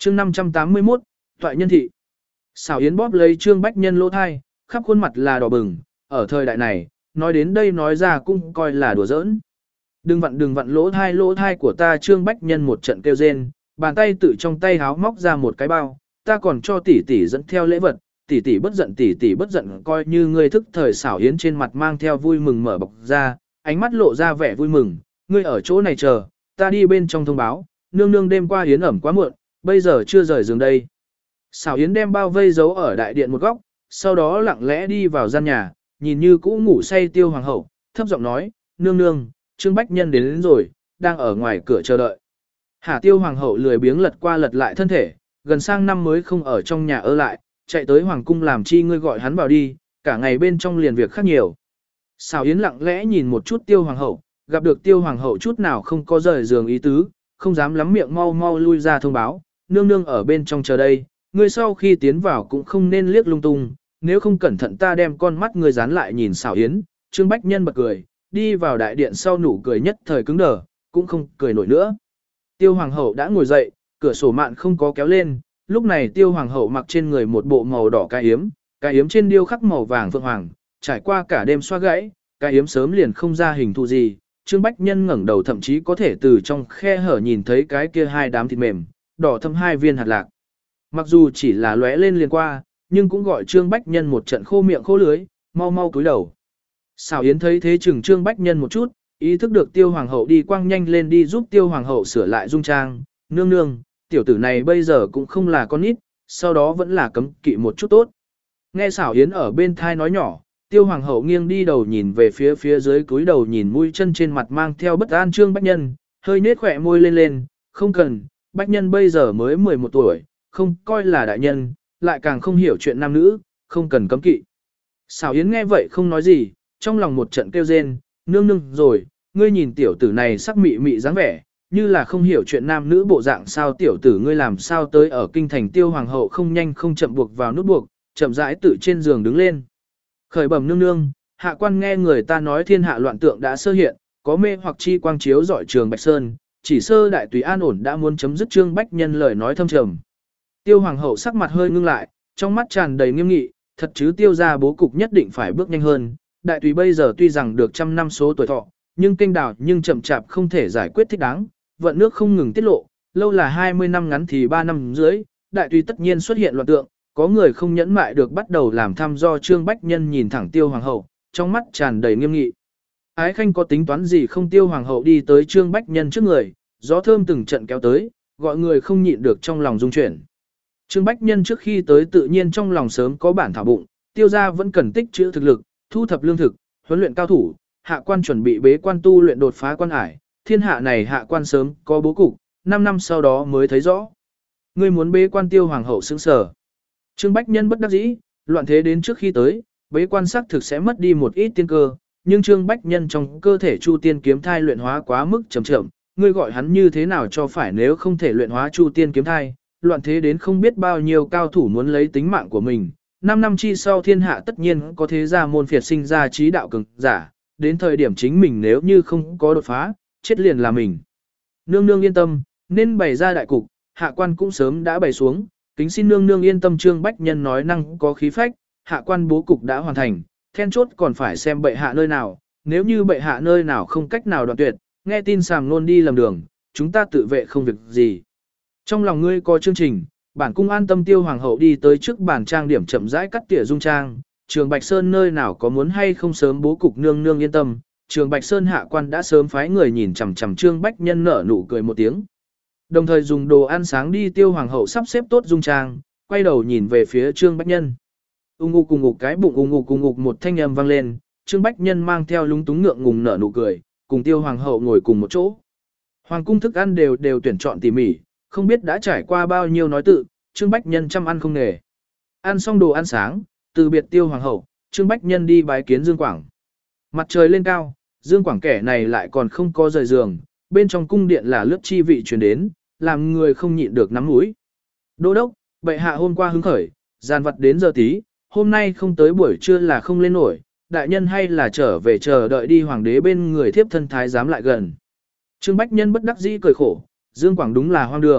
chương 581, Toại nhân thị. Xảo Yến bóp lấy Trương Bách Nhân lỗ thai, khắp khuôn mặt là đỏ bừng, ở thời đại này, nói đến đây nói ra cũng coi là đùa giỡn. Đừng vặn lỗ thai của ta. Trương Bách Nhân một trận kêu rên, bàn tay tự trong tay háo móc ra một cái bao, ta còn cho tỷ tỷ dẫn theo lễ vật, tỷ tỷ bất giận coi như ngươi thức thời. Xảo Yến trên mặt mang theo vui mừng mở bọc ra, ánh mắt lộ ra vẻ vui mừng, ngươi ở chỗ này chờ, ta đi bên trong thông báo, nương nương đêm qua Yến ẩm quá muộn, bây giờ chưa rời giường đây. Xảo Yến đem bao vây giấu ở đại điện một góc, sau đó lặng lẽ đi vào gian nhà, nhìn như cũ ngủ say Tiêu Hoàng hậu, thấp giọng nói, nương nương, Trương Bách Nhân đến rồi, đang ở ngoài cửa chờ đợi. Hả? Tiêu Hoàng hậu lười biếng lật qua lật lại thân thể, gần sang năm mới không ở trong nhà ở lại, chạy tới Hoàng cung làm chi, ngươi gọi hắn vào đi, cả ngày bên trong liền việc khác nhiều. Xảo Yến lặng lẽ nhìn một chút Tiêu Hoàng hậu, gặp được Tiêu Hoàng hậu chút nào không có rời giường ý tứ, không dám lắm miệng, mau lui ra thông báo, nương nương ở bên trong chờ đây, ngươi sau khi tiến vào cũng không nên liếc lung tung, nếu không cẩn thận ta đem con mắt ngươi dán lại. Nhìn Xảo Yến, Trương Bách Nhân bật cười, đi vào đại điện sau nụ cười nhất thời cứng đờ, cũng không cười nổi nữa. Tiêu Hoàng hậu đã ngồi dậy, cửa sổ mạn không có kéo lên, lúc này Tiêu Hoàng hậu mặc trên người một bộ màu đỏ cái yếm trên điêu khắc màu vàng phượng hoàng, trải qua cả đêm xoa gãy, cái yếm sớm liền không ra hình thù gì. Trương Bách Nhân ngẩng đầu thậm chí có thể từ trong khe hở nhìn thấy cái kia hai đám thịt mềm, đỏ thâm hai viên hạt lạc. Mặc dù chỉ là lóe lên liền qua, nhưng cũng gọi Trương Bách Nhân một trận khô miệng khô lưới, mau cúi đầu. Xảo Yến thấy thế chừng Trương Bách Nhân một chút, ý thức được Tiêu Hoàng hậu đi quang nhanh lên đi giúp Tiêu Hoàng hậu sửa lại dung trang, nương, tiểu tử này bây giờ cũng không là con nít, sau đó vẫn là cấm kỵ một chút tốt. Nghe Xảo Yến ở bên thai nói nhỏ, Tiêu Hoàng hậu nghiêng đi đầu nhìn về phía dưới, cúi đầu nhìn mũi chân trên mặt mang theo bất an Trương Bách Nhân, hơi nết khỏe môi lên, không cần, Bách Nhân bây giờ mới 11 tuổi, không coi là đại nhân, lại càng không hiểu chuyện nam nữ, không cần cấm kỵ. Xảo Yến nghe vậy không nói gì, trong lòng một trận kêu rên, nương rồi, ngươi nhìn tiểu tử này sắc mị dáng vẻ, như là không hiểu chuyện nam nữ bộ dạng. Sao tiểu tử ngươi làm sao tới ở kinh thành? Tiêu Hoàng hậu không nhanh không chậm buộc vào nút buộc, chậm rãi tự trên giường đứng lên. Khởi bẩm nương, hạ quan nghe người ta nói thiên hạ loạn tượng đã sơ hiện, có mê hoặc chi quang chiếu dọi Trường Bạch Sơn, chỉ sơ đại tùy an ổn đã muốn chấm dứt. Trương Bách Nhân lời nói thâm trầm. Tiêu Hoàng hậu sắc mặt hơi ngưng lại, trong mắt tràn đầy nghiêm nghị, thật chứ Tiêu gia bố cục nhất định phải bước nhanh hơn, đại tùy bây giờ tuy rằng được 100 năm số tuổi thọ, nhưng kênh đào nhưng chậm chạp không thể giải quyết thích đáng, vận nước không ngừng tiết lộ, lâu là 20 năm ngắn thì 3 năm dưới, đại tùy tất nhiên xuất hiện loạn tượng, có người không nhẫn mại được bắt đầu làm thăm do. Trương Bách Nhân nhìn thẳng Tiêu Hoàng hậu, trong mắt tràn đầy nghiêm nghị. Ái khanh có tính toán gì không? Tiêu Hoàng hậu đi tới Trương Bách Nhân trước người, gió thơm từng trận kéo tới, gọi người không nhịn được trong lòng rung chuyển. Trương Bách Nhân trước khi tới tự nhiên trong lòng sớm có bản thảo bụng, Tiêu gia vẫn cần tích trữ thực lực, thu thập lương thực, huấn luyện cao thủ, hạ quan chuẩn bị bế quan tu luyện đột phá quan ải, thiên hạ này hạ quan sớm có bố cục, 5 năm sau đó mới thấy rõ. Ngươi muốn bế quan? Tiêu Hoàng hậu sững sờ. Trương Bách Nhân bất đắc dĩ, loạn thế đến trước khi tới, bế quan xác thực sẽ mất đi một ít tiên cơ, nhưng Trương Bách Nhân trong cơ thể Chu Tiên kiếm thai luyện hóa quá mức chậm, ngươi gọi hắn như thế nào cho phải? Nếu không thể luyện hóa Chu Tiên kiếm thai, loạn thế đến không biết bao nhiêu cao thủ muốn lấy tính mạng của mình. 5 năm chi sau thiên hạ tất nhiên có thế gia môn phiệt sinh ra trí đạo cường giả, đến thời điểm chính mình nếu như không có đột phá, chết liền là mình. Nương yên tâm, nên bày ra đại cục, hạ quan cũng sớm đã bày xuống, kính xin nương yên tâm. Trương Bách Nhân nói năng có khí phách, hạ quan bố cục đã hoàn thành, then chốt còn phải xem bệ hạ nơi nào, nếu như bệ hạ nơi nào không cách nào đoạn tuyệt, nghe tin sàm nôn đi lầm đường, chúng ta tự vệ không việc gì. Trong lòng ngươi có chương trình, bản cung an tâm. Tiêu Hoàng hậu đi tới trước bàn trang điểm chậm rãi cắt tỉa dung trang, Trường Bạch Sơn nơi nào có muốn hay không sớm bố cục, nương yên tâm. Trường Bạch Sơn hạ quan đã sớm phái người nhìn chằm chằm. Trương Bách Nhân nở nụ cười một tiếng, đồng thời dùng đồ ăn sáng đi. Tiêu Hoàng hậu sắp xếp tốt dung trang, quay đầu nhìn về phía Trương Bách Nhân. Ung ục cùng ngục cái bụng ung ục một thanh âm vang lên, Trương Bách Nhân mang theo lúng túng ngượng ngùng nở nụ cười, cùng Tiêu Hoàng hậu ngồi cùng một chỗ. Hoàng cung thức ăn đều tuyển chọn tỉ mỉ, không biết đã trải qua bao nhiêu nói tự, Trương Bách Nhân chăm ăn không nghề. Ăn xong đồ ăn sáng, từ biệt Tiêu Hoàng hậu, Trương Bách Nhân đi bái kiến Dương Quảng. Mặt trời lên cao, Dương Quảng kẻ này lại còn không có rời giường, bên trong cung điện là lướt chi vị truyền đến, làm người không nhịn được nắm mũi. Đô đốc, bệ hạ hôm qua hứng khởi, gian vặt đến giờ tí, hôm nay không tới buổi trưa là không lên nổi, đại nhân hay là trở về chờ đợi đi. Hoàng đế bên người thiếp thân thái giám lại gần. Trương Bách Nhân bất đắc dĩ cười khổ, Dương Quảng đúng là hoang đường,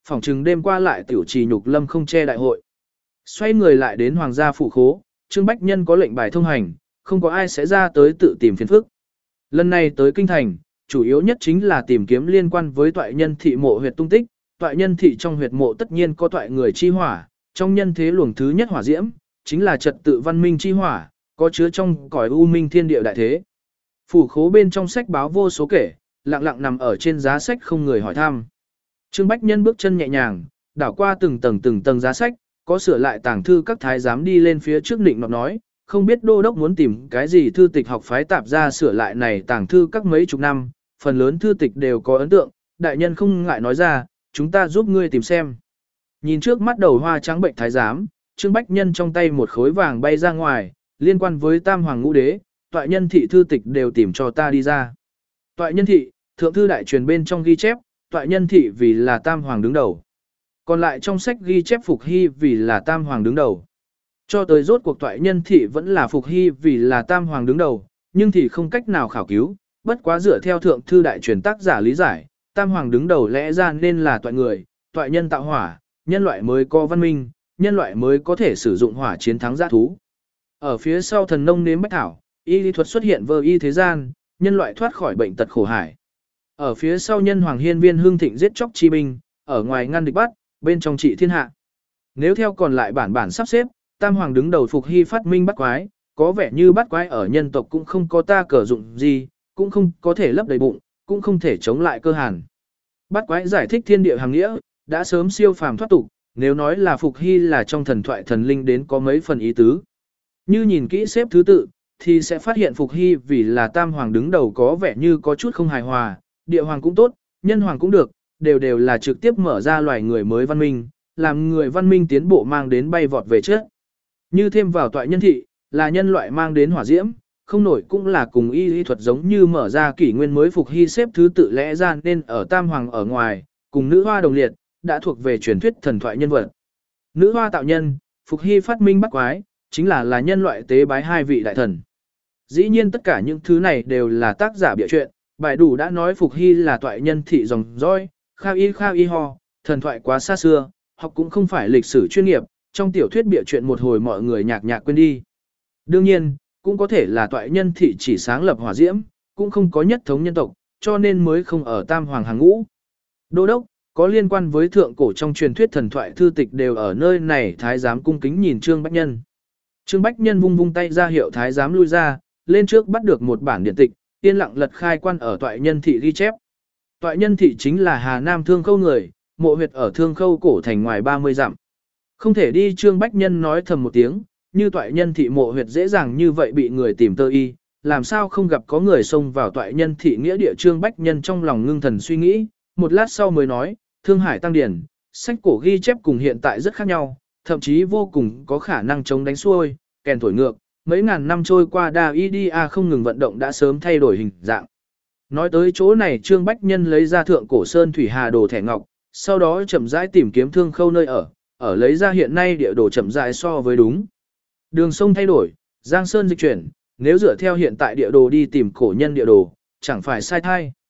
phỏng chừng đêm qua lại tiểu trì nhục lâm không che đại hội. Xoay người lại đến hoàng gia phủ khố, Trương Bách Nhân có lệnh bài thông hành, không có ai sẽ ra tới tự tìm phiền phức. Lần này tới kinh thành, chủ yếu nhất chính là tìm kiếm liên quan với toại nhân thị mộ huyệt tung tích. Toại nhân thị trong huyệt mộ tất nhiên có toại người chi hỏa, trong nhân thế luồng thứ nhất hỏa diễm, chính là trật tự văn minh chi hỏa, có chứa trong cõi u minh thiên địa đại thế. Phủ khố bên trong sách báo vô số kể, lặng lặng nằm ở trên giá sách không người hỏi thăm. Trương Bách Nhân bước chân nhẹ nhàng, đảo qua từng tầng giá sách, có sửa lại tàng thư các thái giám đi lên phía trước định nọt nói, không biết đô đốc muốn tìm cái gì thư tịch học phái tạp ra sửa lại này tàng thư các mấy chục năm, phần lớn thư tịch đều có ấn tượng, đại nhân không ngại nói ra, chúng ta giúp ngươi tìm xem. Nhìn trước mắt đầu hoa trắng bệnh thái giám, Trương Bách Nhân trong tay một khối vàng bay ra ngoài, liên quan với Tam Hoàng Ngũ Đế, toại nhân thị thư tịch đều tìm cho ta đi ra. Toại nhân thị, thượng thư đại truyền bên trong ghi chép, toại nhân thị vì là Tam Hoàng đứng đầu. Còn lại trong sách ghi chép Phục Hy vì là Tam Hoàng đứng đầu. Cho tới rốt cuộc toại nhân thị vẫn là Phục Hy vì là Tam Hoàng đứng đầu, nhưng thì không cách nào khảo cứu, bất quá dựa theo thượng thư đại truyền tác giả lý giải, Tam Hoàng đứng đầu lẽ ra nên là toại người, toại nhân tạo hỏa, nhân loại mới có văn minh, nhân loại mới có thể sử dụng hỏa chiến thắng dã thú. Ở phía sau thần nông nếm bách thảo, y lý thuật xuất hiện vơ y thế gian, nhân loại thoát khỏi bệnh tật khổ hải. Ở phía sau nhân hoàng hiên viên hương thịnh giết chóc chi binh, ở ngoài ngăn địch bắt, bên trong trị thiên hạ. Nếu theo còn lại bản sắp xếp, Tam Hoàng đứng đầu Phục Hy phát minh bắt quái, có vẻ như bắt quái ở nhân tộc cũng không có ta cờ dụng gì, cũng không có thể lấp đầy bụng, cũng không thể chống lại cơ hàn. Bắt quái giải thích thiên địa hàng nghĩa, đã sớm siêu phàm thoát tục, nếu nói là Phục Hy là trong thần thoại thần linh đến có mấy phần ý tứ. Như nhìn kỹ xếp thứ tự, thì sẽ phát hiện Phục Hy vì là Tam Hoàng đứng đầu có vẻ như có chút không hài hòa, địa hoàng cũng tốt, nhân hoàng cũng được, đều là trực tiếp mở ra loài người mới văn minh, làm người văn minh tiến bộ mang đến bay vọt về trước. Như thêm vào toại nhân thị, là nhân loại mang đến hỏa diễm, không nổi cũng là cùng y lý thuật giống như mở ra kỷ nguyên mới Phục Hy xếp thứ tự lẽ ra nên ở Tam Hoàng ở ngoài, cùng nữ hoa đồng liệt, đã thuộc về truyền thuyết thần thoại nhân vật. Nữ hoa tạo nhân, Phục Hy phát minh bắt quái, chính là nhân loại tế bái hai vị đại thần. Dĩ nhiên tất cả những thứ này đều là tác giả bịa chuyện, bài đủ đã nói Phục Hy là toại nhân thị dòng dõi, kha y ho, thần thoại quá xa xưa, học cũng không phải lịch sử chuyên nghiệp, trong tiểu thuyết bịa chuyện một hồi mọi người nhạc quên đi. Đương nhiên, cũng có thể là toại nhân thị chỉ sáng lập hỏa diễm, cũng không có nhất thống nhân tộc, cho nên mới không ở Tam Hoàng hàng ngũ. Đô đốc, có liên quan với thượng cổ trong truyền thuyết thần thoại thư tịch đều ở nơi này, thái giám cung kính nhìn Trương Bách Nhân. Trương Bách Nhân vung tay ra hiệu thái giám lui ra, lên trước bắt được một bản điện tịch, yên lặng lật khai quan ở toại nhân thị ghi chép. Toại nhân thị chính là Hà Nam Thương Khâu người, mộ huyệt ở Thương Khâu cổ thành ngoài 30 dặm. Không thể đi, Trương Bách Nhân nói thầm một tiếng, như toại nhân thị mộ huyệt dễ dàng như vậy bị người tìm tơ y, làm sao không gặp có người xông vào toại nhân thị nghĩa địa. Trương Bách Nhân trong lòng ngưng thần suy nghĩ, một lát sau mới nói, Thương Hải Tăng Điển, sách cổ ghi chép cùng hiện tại rất khác nhau, thậm chí vô cùng có khả năng chống đánh xuôi, kèn thổi ngược, mấy ngàn năm trôi qua Đa không ngừng vận động đã sớm thay đổi hình dạng. Nói tới chỗ này, Trương Bách Nhân lấy ra thượng cổ sơn thủy hà đồ thẻ ngọc, sau đó chậm rãi tìm kiếm Thương Khâu nơi ở lấy ra hiện nay địa đồ chậm rãi so với đúng. Đường sông thay đổi, giang sơn dịch chuyển, nếu dựa theo hiện tại địa đồ đi tìm cổ nhân địa đồ, chẳng phải sai thay.